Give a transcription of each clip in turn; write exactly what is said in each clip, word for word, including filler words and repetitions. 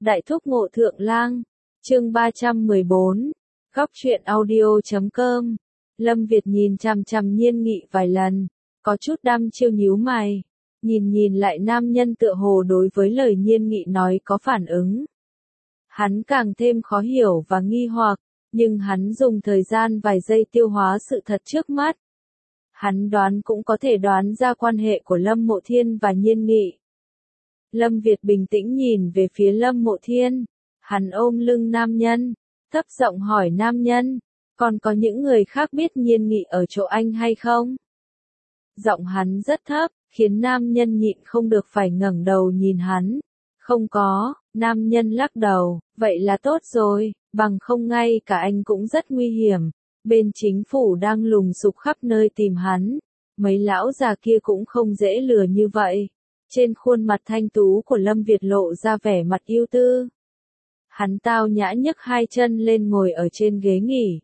Đại thúc ngộ thượng lang, chương ba trăm mười bốn, góc truyện audio.com. Lâm Việt nhìn chằm chằm Nhiên Nghị vài lần, có chút đăm chiêu nhíu mày, nhìn nhìn lại nam nhân tựa hồ đối với lời Nhiên Nghị nói có phản ứng. Hắn càng thêm khó hiểu và nghi hoặc, nhưng hắn dùng thời gian vài giây tiêu hóa sự thật trước mắt. Hắn đoán cũng có thể đoán ra quan hệ của Lâm Mộ Thiên và Nhiên Nghị. Lâm Việt bình tĩnh nhìn về phía Lâm Mộ Thiên, hắn ôm lưng nam nhân, thấp giọng hỏi nam nhân, còn có những người khác biết Nhiên Nghị ở chỗ anh hay không? Giọng hắn rất thấp, khiến nam nhân nhịn không được phải ngẩng đầu nhìn hắn. Không có, nam nhân lắc đầu, vậy là tốt rồi, bằng không ngay cả anh cũng rất nguy hiểm. Bên chính phủ đang lùng sục khắp nơi tìm hắn, mấy lão già kia cũng không dễ lừa như vậy. Trên khuôn mặt thanh tú của Lâm Việt lộ ra vẻ mặt ưu tư. Hắn tao nhã nhấc hai chân lên ngồi ở trên ghế nghỉ.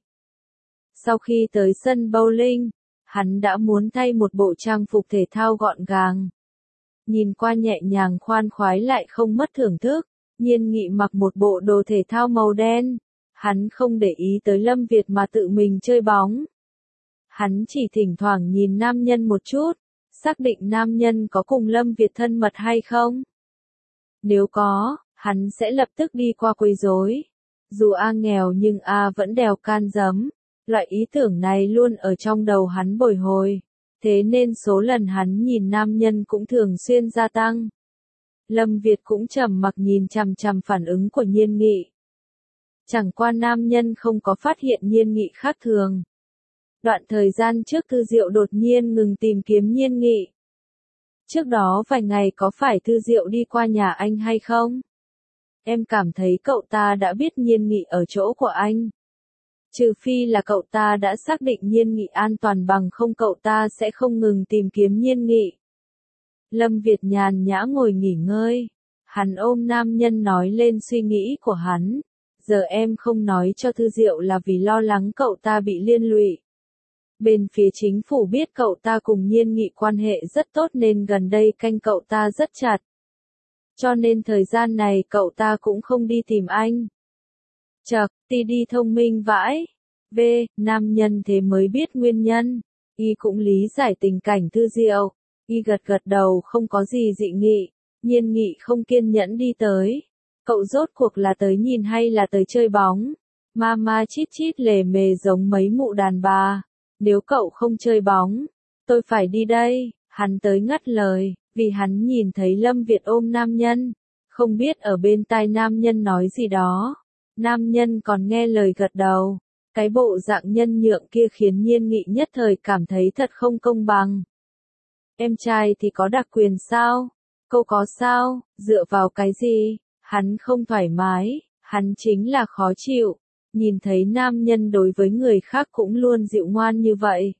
Sau khi tới sân bowling, hắn đã muốn thay một bộ trang phục thể thao gọn gàng. Nhìn qua nhẹ nhàng khoan khoái lại không mất thưởng thức, Nhiên Nghị mặc một bộ đồ thể thao màu đen. Hắn không để ý tới Lâm Việt mà tự mình chơi bóng. Hắn chỉ thỉnh thoảng nhìn nam nhân một chút, xác định nam nhân có cùng Lâm Việt thân mật hay không. Nếu có, hắn sẽ lập tức đi qua quấy rối. Dù A nghèo nhưng A vẫn đèo can giấm. Loại ý tưởng này luôn ở trong đầu hắn bồi hồi. Thế nên số lần hắn nhìn nam nhân cũng thường xuyên gia tăng. Lâm Việt cũng trầm mặc nhìn chằm chằm phản ứng của Nhiên Nghị. Chẳng qua nam nhân không có phát hiện Nhiên Nghị khác thường. Đoạn thời gian trước Thư Diệu đột nhiên ngừng tìm kiếm Nhiên Nghị. Trước đó vài ngày có phải Thư Diệu đi qua nhà anh hay không? Em cảm thấy cậu ta đã biết Nhiên Nghị ở chỗ của anh. Trừ phi là cậu ta đã xác định Nhiên Nghị an toàn, bằng không cậu ta sẽ không ngừng tìm kiếm Nhiên Nghị. Lâm Việt nhàn nhã ngồi nghỉ ngơi. Hắn ôm nam nhân nói lên suy nghĩ của hắn. Giờ em không nói cho Thư Diệu là vì lo lắng cậu ta bị liên lụy. Bên phía chính phủ biết cậu ta cùng Nhiên Nghị quan hệ rất tốt nên gần đây canh cậu ta rất chặt. Cho nên thời gian này cậu ta cũng không đi tìm anh. Chậc, ti đi thông minh vãi. V, nam nhân thế mới biết nguyên nhân. Y cũng lý giải tình cảnh Thư Diệu. Y gật gật đầu không có gì dị nghị. Nhiên Nghị không kiên nhẫn đi tới. Cậu rốt cuộc là tới nhìn hay là tới chơi bóng? Mama chít chít lề mề giống mấy mụ đàn bà. Nếu cậu không chơi bóng, tôi phải đi đây. Hắn tới ngắt lời, vì hắn nhìn thấy Lâm Việt ôm nam nhân. Không biết ở bên tai nam nhân nói gì đó. Nam nhân còn nghe lời gật đầu. Cái bộ dạng nhân nhượng kia khiến Nhiên Nghị nhất thời cảm thấy thật không công bằng. Em trai thì có đặc quyền sao? Cô có sao? Dựa vào cái gì? Hắn không thoải mái, hắn chính là khó chịu. Nhìn thấy nam nhân đối với người khác cũng luôn dịu ngoan như vậy.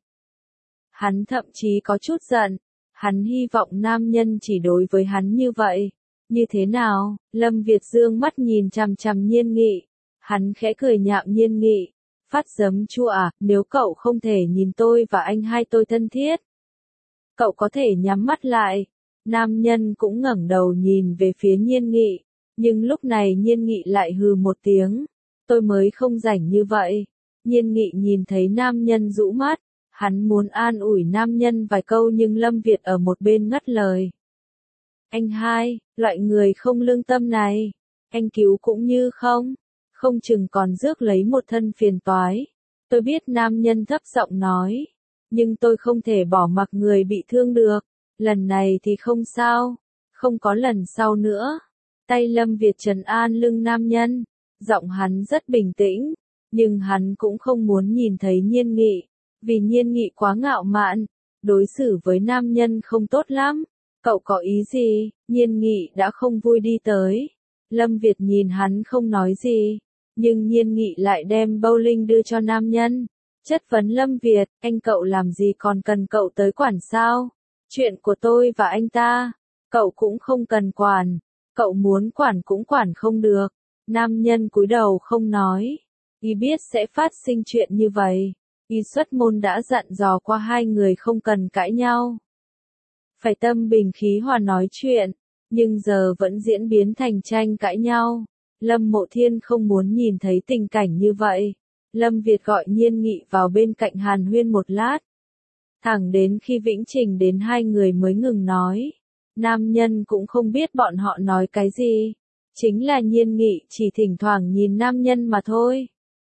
Hắn thậm chí có chút giận. Hắn hy vọng nam nhân chỉ đối với hắn như vậy. Như thế nào? Lâm Việt dương mắt nhìn chằm chằm Nhiên Nghị. Hắn khẽ cười nhạo Nhiên Nghị. Phát giấm chua à, nếu cậu không thể nhìn tôi và anh hai tôi thân thiết. Cậu có thể nhắm mắt lại. Nam nhân cũng ngẩng đầu nhìn về phía Nhiên Nghị. Nhưng lúc này Nhiên Nghị lại hừ một tiếng. Tôi mới không rảnh như vậy. Nhiên Nghị nhìn thấy nam nhân rũ mắt. Hắn muốn an ủi nam nhân vài câu nhưng Lâm Việt ở một bên ngắt lời. Anh hai, loại người không lương tâm này. Anh cứu cũng như không. Không chừng còn rước lấy một thân phiền toái. Tôi biết nam nhân thấp giọng nói. Nhưng tôi không thể bỏ mặc người bị thương được. Lần này thì không sao. Không có lần sau nữa. Tay Lâm Việt trấn an lưng nam nhân. Giọng hắn rất bình tĩnh. Nhưng hắn cũng không muốn nhìn thấy Nhiên Nghị. Vì Nhiên Nghị quá ngạo mạn. Đối xử với nam nhân không tốt lắm. Cậu có ý gì? Nhiên Nghị đã không vui đi tới. Lâm Việt nhìn hắn không nói gì. Nhưng Nhiên Nghị lại đem bowling đưa cho nam nhân. Chất vấn Lâm Việt, anh cậu làm gì còn cần cậu tới quản sao? Chuyện của tôi và anh ta. Cậu cũng không cần quản. Cậu muốn quản cũng quản không được. Nam nhân cúi đầu không nói. Y biết sẽ phát sinh chuyện như vậy. Y xuất môn đã dặn dò qua hai người không cần cãi nhau. Phải tâm bình khí hòa nói chuyện. nhưng giờ vẫn diễn biến thành tranh cãi nhau. Lâm Mộ Thiên không muốn nhìn thấy tình cảnh như vậy. Lâm Việt gọi Nhiên Nghị vào bên cạnh hàn huyên một lát. Thẳng đến khi Vĩnh Trình đến hai người mới ngừng nói. Nam nhân cũng không biết bọn họ nói cái gì. Chính là Nhiên Nghị chỉ thỉnh thoảng nhìn nam nhân mà thôi.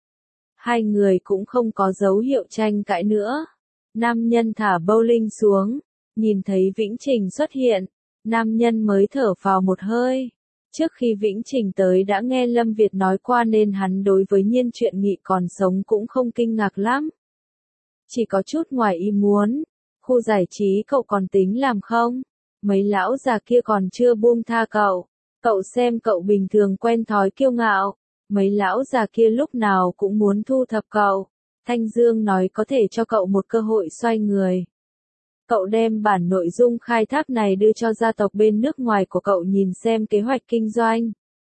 Hai người cũng không có dấu hiệu tranh cãi nữa. Nam nhân thả bowling xuống, nhìn thấy Vĩnh Trình xuất hiện, nam nhân mới thở phào một hơi. Trước khi Vĩnh Trình tới đã nghe Lâm Việt nói qua nên hắn đối với Nhiên chuyện Nghị còn sống cũng không kinh ngạc lắm. Chỉ có chút ngoài ý muốn, khu giải trí cậu còn tính làm không? Mấy lão già kia còn chưa buông tha cậu. Cậu xem cậu bình thường quen thói kiêu ngạo. Mấy lão già kia lúc nào cũng muốn thu thập cậu. Thanh Dương nói có thể cho cậu một cơ hội xoay người. Cậu đem bản nội dung khai thác này đưa cho gia tộc bên nước ngoài của cậu nhìn xem kế hoạch kinh doanh.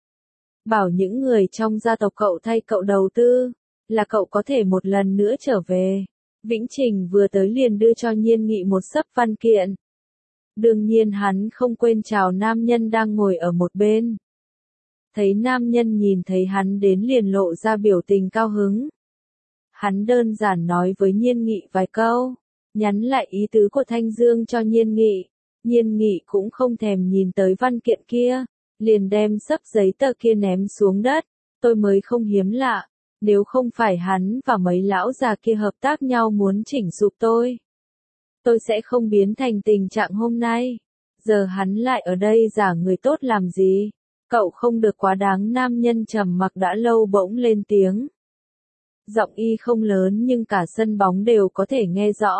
Bảo những người trong gia tộc cậu thay cậu đầu tư, là cậu có thể một lần nữa trở về. Vĩnh Trình vừa tới liền đưa cho Nhiên Nghị một xấp văn kiện. Đương nhiên hắn không quên chào nam nhân đang ngồi ở một bên. Thấy nam nhân nhìn thấy hắn đến liền lộ ra biểu tình cao hứng. Hắn đơn giản nói với Nhiên Nghị vài câu, nhắn lại ý tứ của Thanh Dương cho Nhiên Nghị. Nhiên Nghị cũng không thèm nhìn tới văn kiện kia, liền đem xấp giấy tờ kia ném xuống đất. Tôi mới không hiếm lạ, nếu không phải hắn và mấy lão già kia hợp tác nhau muốn chỉnh sụp tôi, tôi sẽ không biến thành tình trạng hôm nay. Giờ hắn lại ở đây giả người tốt làm gì? Cậu không được quá đáng. Nam nhân trầm mặc đã lâu bỗng lên tiếng. Giọng y không lớn nhưng cả sân bóng đều có thể nghe rõ.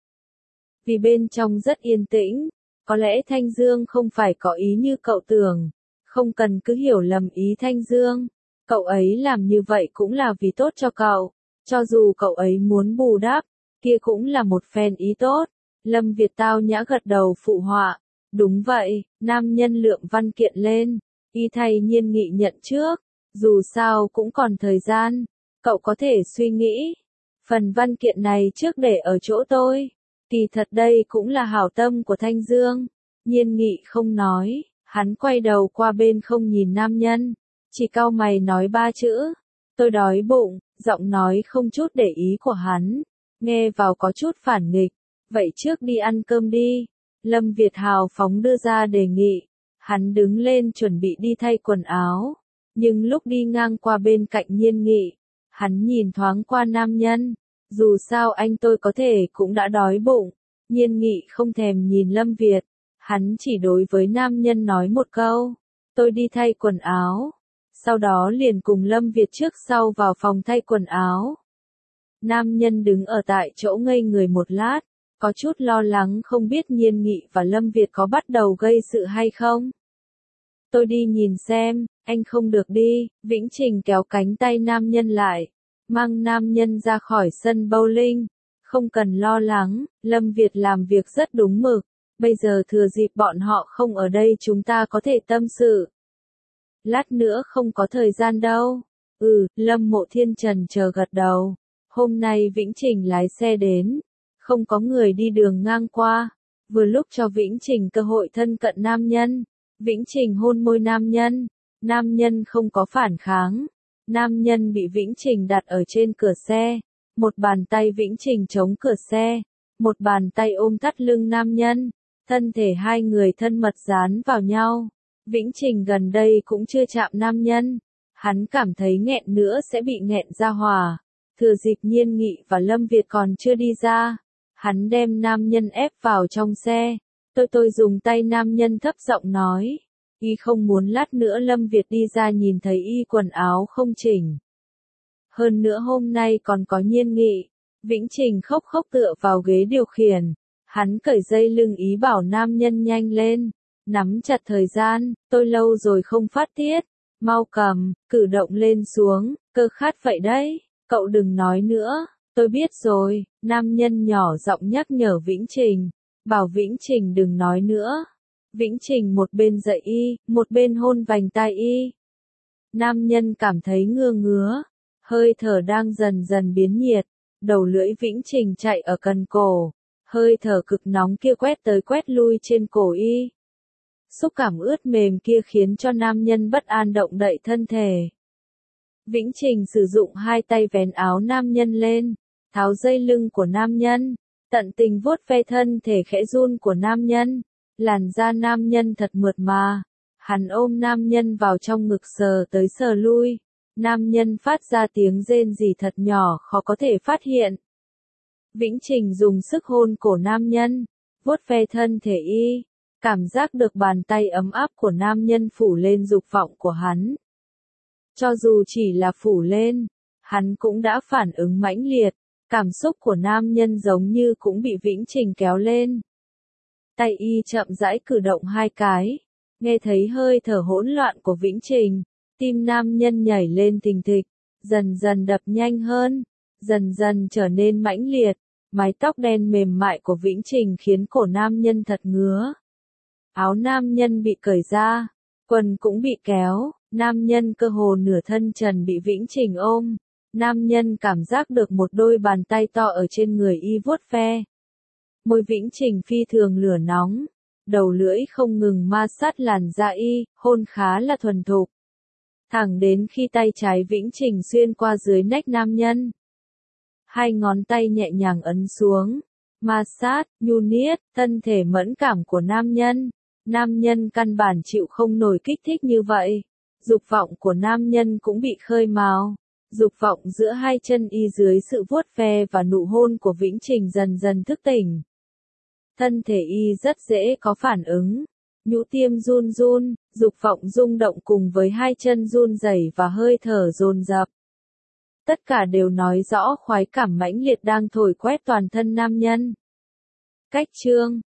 Vì bên trong rất yên tĩnh, có lẽ Thanh Dương không phải có ý như cậu tưởng. Không cần cứ hiểu lầm ý Thanh Dương. Cậu ấy làm như vậy cũng là vì tốt cho cậu. Cho dù cậu ấy muốn bù đắp, kia cũng là một phen ý tốt. Lâm Việt tao nhã gật đầu phụ họa. Đúng vậy, nam nhân lượng văn kiện lên. Y thay Nhiên Nghị nhận trước. Dù sao cũng còn thời gian. Cậu có thể suy nghĩ. Phần văn kiện này trước để ở chỗ tôi. Kỳ thật đây cũng là hảo tâm của Thanh Dương. Nhiên Nghị không nói. Hắn quay đầu qua bên không nhìn nam nhân. Chỉ cau mày nói ba chữ. Tôi đói bụng. Giọng nói không chút để ý của hắn. Nghe vào có chút phản nghịch. Vậy trước đi ăn cơm đi. Lâm Việt hào phóng đưa ra đề nghị. Hắn đứng lên chuẩn bị đi thay quần áo. Nhưng lúc đi ngang qua bên cạnh Nhiên Nghị, hắn nhìn thoáng qua nam nhân. Dù sao anh tôi có thể cũng đã đói bụng. Nhiên Nghị không thèm nhìn Lâm Việt. Hắn chỉ đối với nam nhân nói một câu. Tôi đi thay quần áo. Sau đó liền cùng Lâm Việt trước sau vào phòng thay quần áo. Nam nhân đứng ở tại chỗ ngây người một lát. Có chút lo lắng không biết Nhiên Nghị và Lâm Việt có bắt đầu gây sự hay không. Tôi đi nhìn xem, anh không được đi. Vĩnh Trình kéo cánh tay nam nhân lại. Mang nam nhân ra khỏi sân bowling. Không cần lo lắng, Lâm Việt làm việc rất đúng mực. Bây giờ thừa dịp bọn họ không ở đây chúng ta có thể tâm sự. Lát nữa không có thời gian đâu. Ừ, Lâm Mộ Thiên trần chờ gật đầu. Hôm nay Vĩnh Trình lái xe đến. Không có người đi đường ngang qua. Vừa lúc cho Vĩnh Trình cơ hội thân cận nam nhân. Vĩnh Trình hôn môi nam nhân. Nam nhân không có phản kháng. Nam nhân bị Vĩnh Trình đặt ở trên cửa xe. Một bàn tay Vĩnh Trình chống cửa xe. Một bàn tay ôm thắt lưng nam nhân. Thân thể hai người thân mật dán vào nhau. Vĩnh Trình gần đây cũng chưa chạm nam nhân. Hắn cảm thấy nghẹn nữa sẽ bị nghẹn ra hòa. Thừa dịp Nhiên Nghị và Lâm Việt còn chưa đi ra. Hắn đem nam nhân ép vào trong xe. Tôi tôi dùng tay nam nhân thấp giọng nói. Y không muốn lát nữa Lâm Việt đi ra nhìn thấy y quần áo không chỉnh. Hơn nữa hôm nay còn có Nhiên Nghị. Vĩnh Trình khóc khóc tựa vào ghế điều khiển. Hắn cởi dây lưng ý bảo nam nhân nhanh lên. Nắm chặt thời gian, tôi lâu rồi không phát tiết. Mau cầm, cử động lên xuống, cơ khát vậy đấy. Cậu đừng nói nữa, tôi biết rồi. Nam nhân nhỏ giọng nhắc nhở Vĩnh Trình. Bảo Vĩnh Trình đừng nói nữa. Vĩnh Trình một bên dạy y, một bên hôn vành tai y. Nam nhân cảm thấy ngưa ngứa. Hơi thở đang dần dần biến nhiệt. Đầu lưỡi Vĩnh Trình chạy ở cần cổ. Hơi thở cực nóng kia quét tới quét lui trên cổ y. Xúc cảm ướt mềm kia khiến cho nam nhân bất an động đậy thân thể. Vĩnh Trình sử dụng hai tay vén áo nam nhân lên, tháo dây lưng của nam nhân, tận tình vuốt ve thân thể khẽ run của nam nhân. Làn da nam nhân thật mượt mà. Hắn ôm nam nhân vào trong ngực sờ tới sờ lui. Nam nhân phát ra tiếng rên rỉ thật nhỏ khó có thể phát hiện. Vĩnh Trình dùng sức hôn cổ nam nhân, vuốt ve thân thể y, cảm giác được bàn tay ấm áp của nam nhân phủ lên dục vọng của hắn. Cho dù chỉ là phủ lên, hắn cũng đã phản ứng mãnh liệt, cảm xúc của nam nhân giống như cũng bị Vĩnh Trình kéo lên. Tay y chậm rãi cử động hai cái, nghe thấy hơi thở hỗn loạn của Vĩnh Trình, tim nam nhân nhảy lên thình thịch, dần dần đập nhanh hơn, dần dần trở nên mãnh liệt, mái tóc đen mềm mại của Vĩnh Trình khiến cổ nam nhân thật ngứa. Áo nam nhân bị cởi ra, quần cũng bị kéo, nam nhân cơ hồ nửa thân trần bị Vĩnh Trình ôm, nam nhân cảm giác được một đôi bàn tay to ở trên người y vuốt ve. Môi Vĩnh Trình phi thường lửa nóng, đầu lưỡi không ngừng ma sát làn da y, hôn khá là thuần thục. Thẳng đến khi tay trái Vĩnh Trình xuyên qua dưới nách nam nhân. Hai ngón tay nhẹ nhàng ấn xuống, ma sát, nhu niết, thân thể mẫn cảm của nam nhân. Nam nhân căn bản chịu không nổi kích thích như vậy. Dục vọng của nam nhân cũng bị khơi mào. Dục vọng giữa hai chân y dưới sự vuốt ve và nụ hôn của Vĩnh Trình dần dần thức tỉnh. Thân thể y rất dễ có phản ứng. Nhũ tiêm run run, dục vọng rung động cùng với hai chân run rẩy và hơi thở dồn dập. Tất cả đều nói rõ khoái cảm mãnh liệt đang thổi quét toàn thân nam nhân. Cách chương